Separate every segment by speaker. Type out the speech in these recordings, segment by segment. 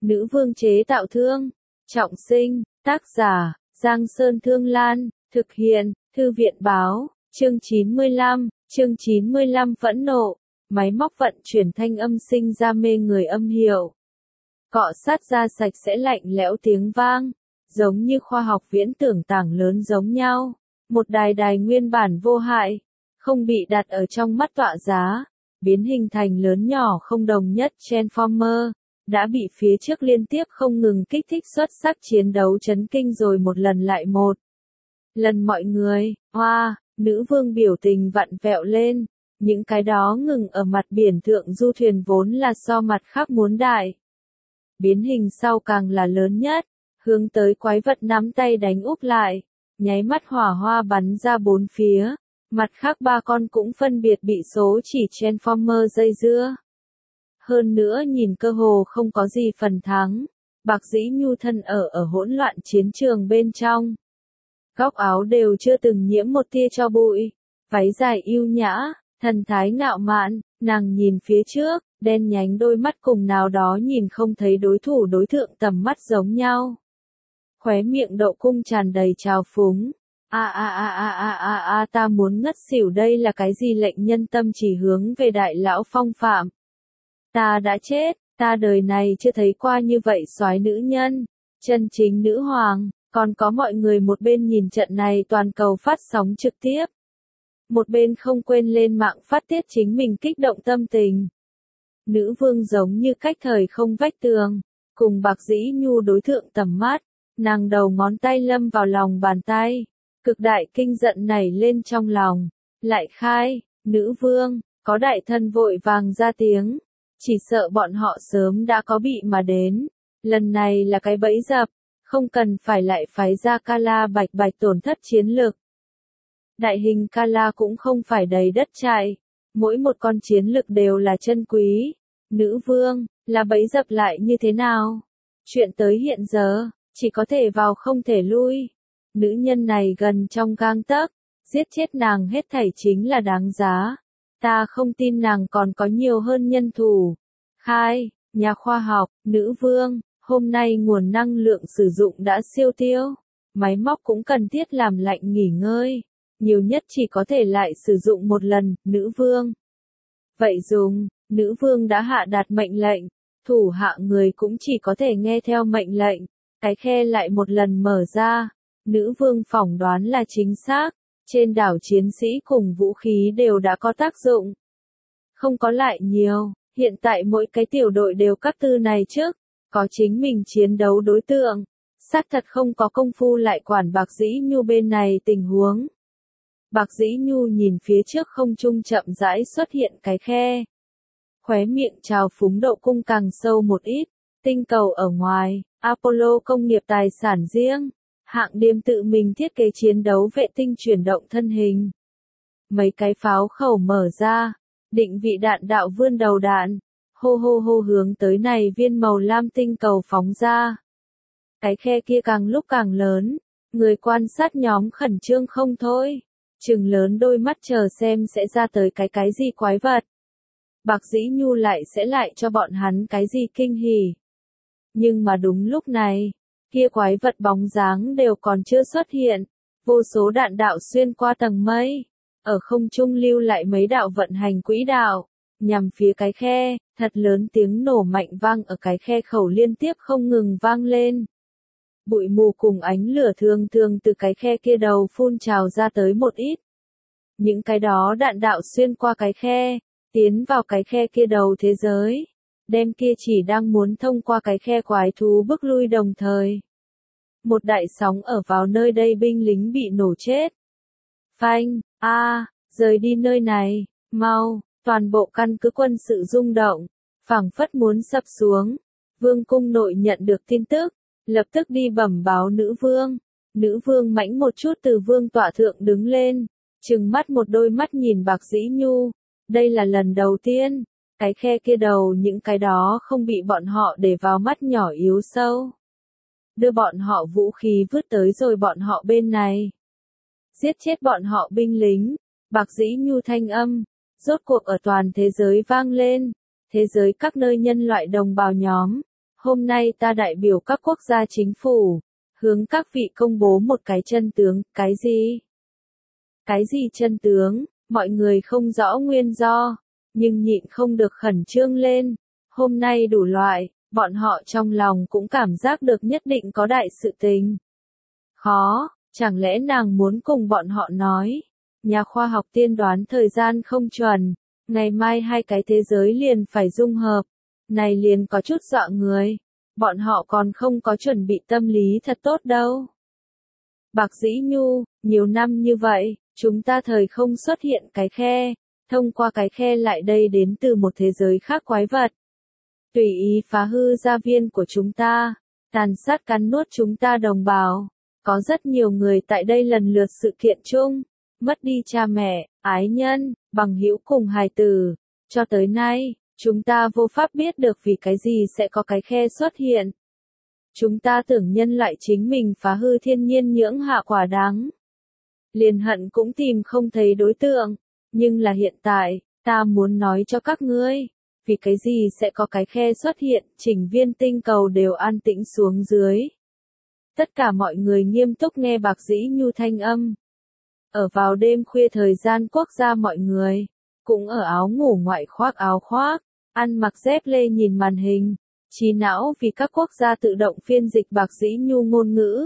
Speaker 1: Nữ vương chế tạo thương. Trọng sinh, tác giả, Giang Sơn Thương Lan, thực hiện, Thư viện báo, chương 95 phẫn nộ, máy móc vận chuyển thanh âm sinh ra mê người âm hiệu. Cọ sát ra sạch sẽ lạnh lẽo tiếng vang, giống như khoa học viễn tưởng tảng lớn giống nhau, một đài nguyên bản vô hại, không bị đặt ở trong mắt tọa giá, biến hình thành lớn nhỏ không đồng nhất Transformer. Đã bị phía trước liên tiếp không ngừng kích thích xuất sắc chiến đấu chấn kinh rồi một lần lại một. Lần mọi người, nữ vương biểu tình vặn vẹo lên, những cái đó ngừng ở mặt biển thượng du thuyền vốn là so mặt khác muốn đại. Biến hình sau càng là lớn nhất, hướng tới quái vật nắm tay đánh úp lại, nháy mắt hỏa hoa bắn ra bốn phía, mặt khác ba con cũng phân biệt bị số chỉ Transformer dây dưa. Hơn nữa nhìn cơ hồ không có gì phần thắng, Bạc Dĩ Nhu thân ở hỗn loạn chiến trường bên trong. Góc áo đều chưa từng nhiễm một tia tro bụi, váy dài yêu nhã, thần thái ngạo mạn, nàng nhìn phía trước, đen nhánh đôi mắt cùng nào đó nhìn không thấy đối thủ đối thượng tầm mắt giống nhau. Khóe miệng độ cung tràn đầy trào phúng. Ta muốn ngất xỉu, đây là cái gì lệnh nhân tâm chỉ hướng về đại lão phong phạm. Ta đã chết, ta đời này chưa thấy qua như vậy soái nữ nhân, chân chính nữ hoàng, còn có mọi người một bên nhìn trận này toàn cầu phát sóng trực tiếp. Một bên không quên lên mạng phát tiết chính mình kích động tâm tình. Nữ vương giống như cách thời không vách tường, cùng Bạc Dĩ Nhu đối thượng tầm mắt, nàng đầu ngón tay lâm vào lòng bàn tay, cực đại kinh giận nảy lên trong lòng, lại khai, nữ vương, có đại thân vội vàng ra tiếng. Chỉ sợ bọn họ sớm đã có bị mà đến, lần này là cái bẫy dập, không cần phải lại phái ra Kala bạch tổn thất chiến lực. Đại hình Kala cũng không phải đầy đất chạy, mỗi một con chiến lực đều là chân quý. Nữ vương, là bẫy dập lại như thế nào? Chuyện tới hiện giờ, chỉ có thể vào không thể lui. Nữ nhân này gần trong gang tấc, giết chết nàng hết thảy chính là đáng giá. Ta không tin nàng còn có nhiều hơn nhân thủ. Khai, nhà khoa học, nữ vương, hôm nay nguồn năng lượng sử dụng đã siêu tiêu. Máy móc cũng cần thiết làm lạnh nghỉ ngơi. Nhiều nhất chỉ có thể lại sử dụng một lần, nữ vương. Vậy dùng, nữ vương đã hạ đạt mệnh lệnh. Thủ hạ người cũng chỉ có thể nghe theo mệnh lệnh. Cái khe lại một lần mở ra. Nữ vương phỏng đoán là chính xác. Trên đảo chiến sĩ cùng vũ khí đều đã có tác dụng. Không có lại nhiều, hiện tại mỗi cái tiểu đội đều các tư này trước, có chính mình chiến đấu đối tượng. Xác thật không có công phu lại quản Bạc Dĩ Nhu bên này tình huống. Bạc Dĩ Nhu nhìn phía trước không trung chậm rãi xuất hiện cái khe. Khóe miệng trào phúng độ cung càng sâu một ít, tinh cầu ở ngoài, Apollo công nghiệp tài sản riêng. Hạng Điềm tự mình thiết kế chiến đấu vệ tinh chuyển động thân hình. Mấy cái pháo khẩu mở ra, định vị đạn đạo vươn đầu đạn, hô hướng tới này viên màu lam tinh cầu phóng ra. Cái khe kia càng lúc càng lớn, người quan sát nhóm khẩn trương không thôi, trừng lớn đôi mắt chờ xem sẽ ra tới cái gì quái vật. Bạc Dĩ Nhu lại sẽ lại cho bọn hắn cái gì kinh hỉ. Nhưng mà đúng lúc này, kia quái vật bóng dáng đều còn chưa xuất hiện, vô số đạn đạo xuyên qua tầng mây, ở không trung lưu lại mấy đạo vận hành quỹ đạo, nhằm phía cái khe, thật lớn tiếng nổ mạnh vang ở cái khe khẩu liên tiếp không ngừng vang lên. Bụi mù cùng ánh lửa thường từ cái khe kia đầu phun trào ra tới một ít. Những cái đó đạn đạo xuyên qua cái khe, tiến vào cái khe kia đầu thế giới. Đem kia chỉ đang muốn thông qua cái khe quái thú bước lui đồng thời. Một đại sóng ở vào nơi đây binh lính bị nổ chết. Phanh, rời đi nơi này, mau, toàn bộ căn cứ quân sự rung động, phảng phất muốn sập xuống. Vương cung nội nhận được tin tức, lập tức đi bẩm báo nữ vương. Nữ vương mãnh một chút từ vương tọa thượng đứng lên, trừng mắt một đôi mắt nhìn Bạc Dĩ Nhu. Đây là lần đầu tiên. Cái khe kia đầu những cái đó không bị bọn họ để vào mắt nhỏ yếu sâu. Đưa bọn họ vũ khí vứt tới rồi bọn họ bên này. Giết chết bọn họ binh lính. Bạc Dĩ Nhu thanh âm, rốt cuộc ở toàn thế giới vang lên. Thế giới các nơi nhân loại đồng bào nhóm, Hôm nay ta đại biểu các quốc gia chính phủ, hướng các vị công bố một cái chân tướng, cái gì? Cái gì chân tướng? Mọi người không rõ nguyên do, nhưng nhịn không được khẩn trương lên. Hôm nay đủ loại, bọn họ trong lòng cũng cảm giác được nhất định có đại sự tình. Khó, chẳng lẽ nàng muốn cùng bọn họ nói? Nhà khoa học tiên đoán thời gian không chuẩn, ngày mai hai cái thế giới liền phải dung hợp. Này liền có chút dọa người, bọn họ còn không có chuẩn bị tâm lý thật tốt đâu. Bạc Dĩ Nhu, nhiều năm như vậy, chúng ta thời không xuất hiện cái khe, thông qua cái khe lại đây đến từ một thế giới khác quái vật. Tùy ý phá hư gia viên của chúng ta, tàn sát cắn nuốt chúng ta đồng bào. Có rất nhiều người tại đây lần lượt sự kiện chung, mất đi cha mẹ, ái nhân, bằng hữu cùng hài tử. Cho tới nay, chúng ta vô pháp biết được vì cái gì sẽ có cái khe xuất hiện. Chúng ta tưởng nhân loại chính mình phá hư thiên nhiên nhưỡng hạ quả đắng. Liền hận cũng tìm không thấy đối tượng, nhưng là hiện tại, ta muốn nói cho các ngươi, vì cái gì sẽ có cái khe xuất hiện, chỉnh viên tinh cầu đều an tĩnh xuống dưới. Tất cả mọi người nghiêm túc nghe Bạc Dĩ Nhu thanh âm. Ở vào đêm khuya thời gian quốc gia mọi người, cũng ở áo ngủ ngoại khoác áo khoác, ăn mặc dép lê nhìn màn hình, trí não vì các quốc gia tự động phiên dịch Bạc Dĩ Nhu ngôn ngữ.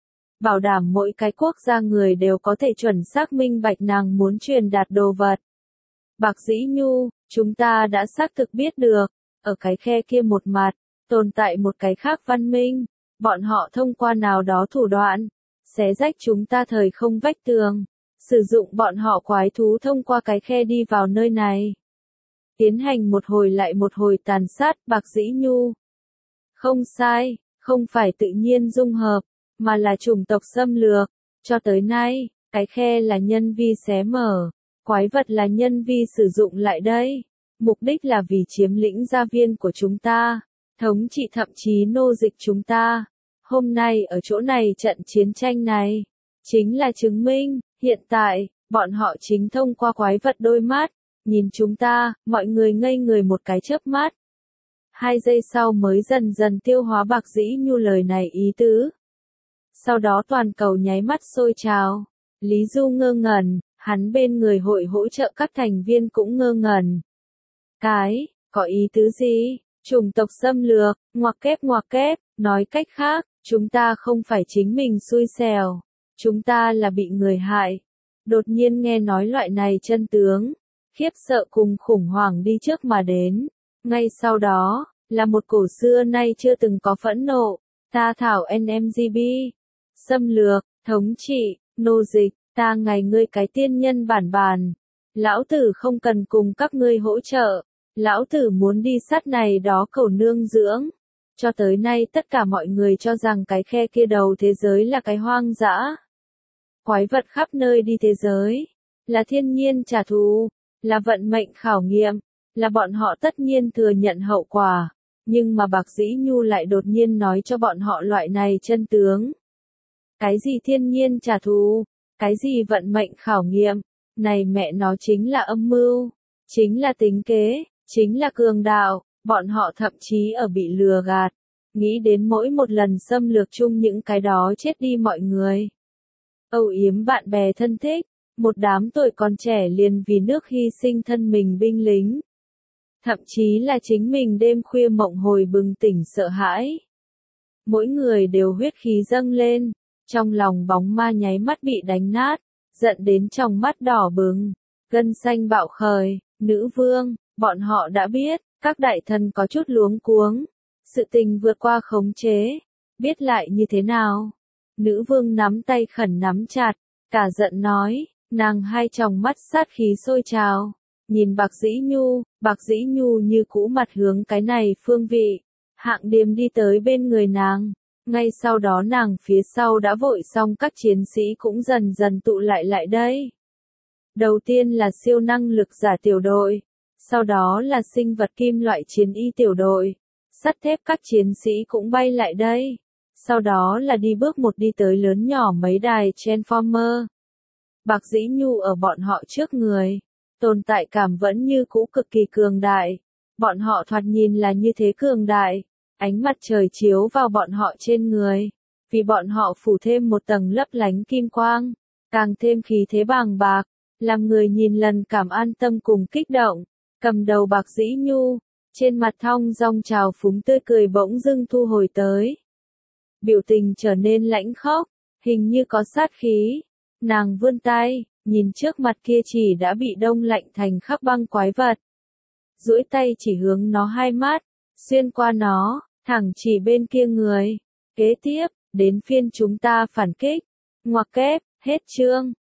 Speaker 1: Bảo đảm mỗi cái quốc gia người đều có thể chuẩn xác minh bạch nàng muốn truyền đạt đồ vật. Bạc Dĩ Nhu, chúng ta đã xác thực biết được, ở cái khe kia một mặt, tồn tại một cái khác văn minh, bọn họ thông qua nào đó thủ đoạn, xé rách chúng ta thời không vách tường, sử dụng bọn họ quái thú thông qua cái khe đi vào nơi này. Tiến hành một hồi lại một hồi tàn sát Bạc Dĩ Nhu. Không sai, không phải tự nhiên dung hợp, mà là chủng tộc xâm lược. Cho tới nay, cái khe là nhân vi xé mở, quái vật là nhân vi sử dụng lại đây. Mục đích là vì chiếm lĩnh gia viên của chúng ta, thống trị thậm chí nô dịch chúng ta. Hôm nay ở chỗ này trận chiến tranh này, chính là chứng minh, hiện tại, bọn họ chính thông qua quái vật đôi mắt, nhìn chúng ta, mọi người ngây người một cái chớp mắt. 2 giây sau mới dần dần tiêu hóa Bạc Dĩ Nhu lời này ý tứ. Sau đó toàn cầu nháy mắt sôi trào. Lý Du ngơ ngẩn, hắn bên người hội hỗ trợ các thành viên cũng ngơ ngẩn. Có ý tứ gì? Chủng tộc xâm lược, ngoặc kép, nói cách khác, chúng ta không phải chính mình xui xẻo, chúng ta là bị người hại. Đột nhiên nghe nói loại này chân tướng, khiếp sợ cùng khủng hoảng đi trước mà đến. Ngay sau đó, là một cổ xưa nay chưa từng có phẫn nộ, ta thảo NMGB, xâm lược, thống trị, nô dịch, ta ngày ngươi cái tiên nhân bản. Lão tử không cần cùng các ngươi hỗ trợ, lão tử muốn đi sát này đó cầu nương dưỡng. Cho tới nay tất cả mọi người cho rằng cái khe kia đầu thế giới là cái hoang dã. Quái vật khắp nơi đi thế giới, là thiên nhiên trả thù, là vận mệnh khảo nghiệm, là bọn họ tất nhiên thừa nhận hậu quả. Nhưng mà Bạc Dĩ Nhu lại đột nhiên nói cho bọn họ loại này chân tướng. Cái gì thiên nhiên trả thù, cái gì vận mệnh khảo nghiệm, này mẹ nó chính là âm mưu, chính là tính kế, chính là cường đạo, bọn họ thậm chí ở bị lừa gạt, nghĩ đến mỗi một lần xâm lược chung những cái đó chết đi mọi người. Âu yếm bạn bè thân thích, một đám tuổi còn trẻ liền vì nước hy sinh thân mình binh lính. Thậm chí là chính mình đêm khuya mộng hồi bừng tỉnh sợ hãi. Mỗi người đều huyết khí dâng lên, trong lòng bóng ma nháy mắt bị đánh nát, giận đến trong mắt đỏ bừng, gân xanh bạo khởi, nữ vương, bọn họ đã biết, các đại thần có chút luống cuống, sự tình vượt qua khống chế, biết lại như thế nào. Nữ vương nắm tay khẩn nắm chặt, cả giận nói, nàng hai tròng mắt sát khí sôi trào, nhìn Bạc Dĩ Nhu như cũ mặt hướng cái này phương vị, Hạng Điềm đi tới bên người nàng. Ngay sau đó nàng phía sau đã vội xong các chiến sĩ cũng dần dần tụ lại đây. Đầu tiên là siêu năng lực giả tiểu đội, sau đó là sinh vật kim loại chiến y tiểu đội, sắt thép các chiến sĩ cũng bay lại đây. Sau đó là đi bước một đi tới lớn nhỏ mấy đài Transformer. Bạc Dĩ Nhu ở bọn họ trước người, tồn tại cảm vẫn như cũ cực kỳ cường đại. Bọn họ thoạt nhìn là như thế cường đại, Ánh mặt trời chiếu vào bọn họ trên người, vì bọn họ phủ thêm một tầng lấp lánh kim quang, càng thêm khí thế bàng bạc, làm người nhìn lần cảm an tâm cùng kích động. Cầm đầu Bạc Dĩ Nhu, trên mặt thong dong trào phúng tươi cười bỗng dưng thu hồi tới. Biểu tình trở nên lãnh khốc, hình như có sát khí. Nàng vươn tay, nhìn trước mặt kia chỉ đã bị đông lạnh thành khắc băng quái vật. Duỗi tay chỉ hướng nó hai mắt, xuyên qua nó, thẳng chỉ bên kia người. Kế tiếp, đến phiên chúng ta phản kích. Ngoặc kép, hết chương.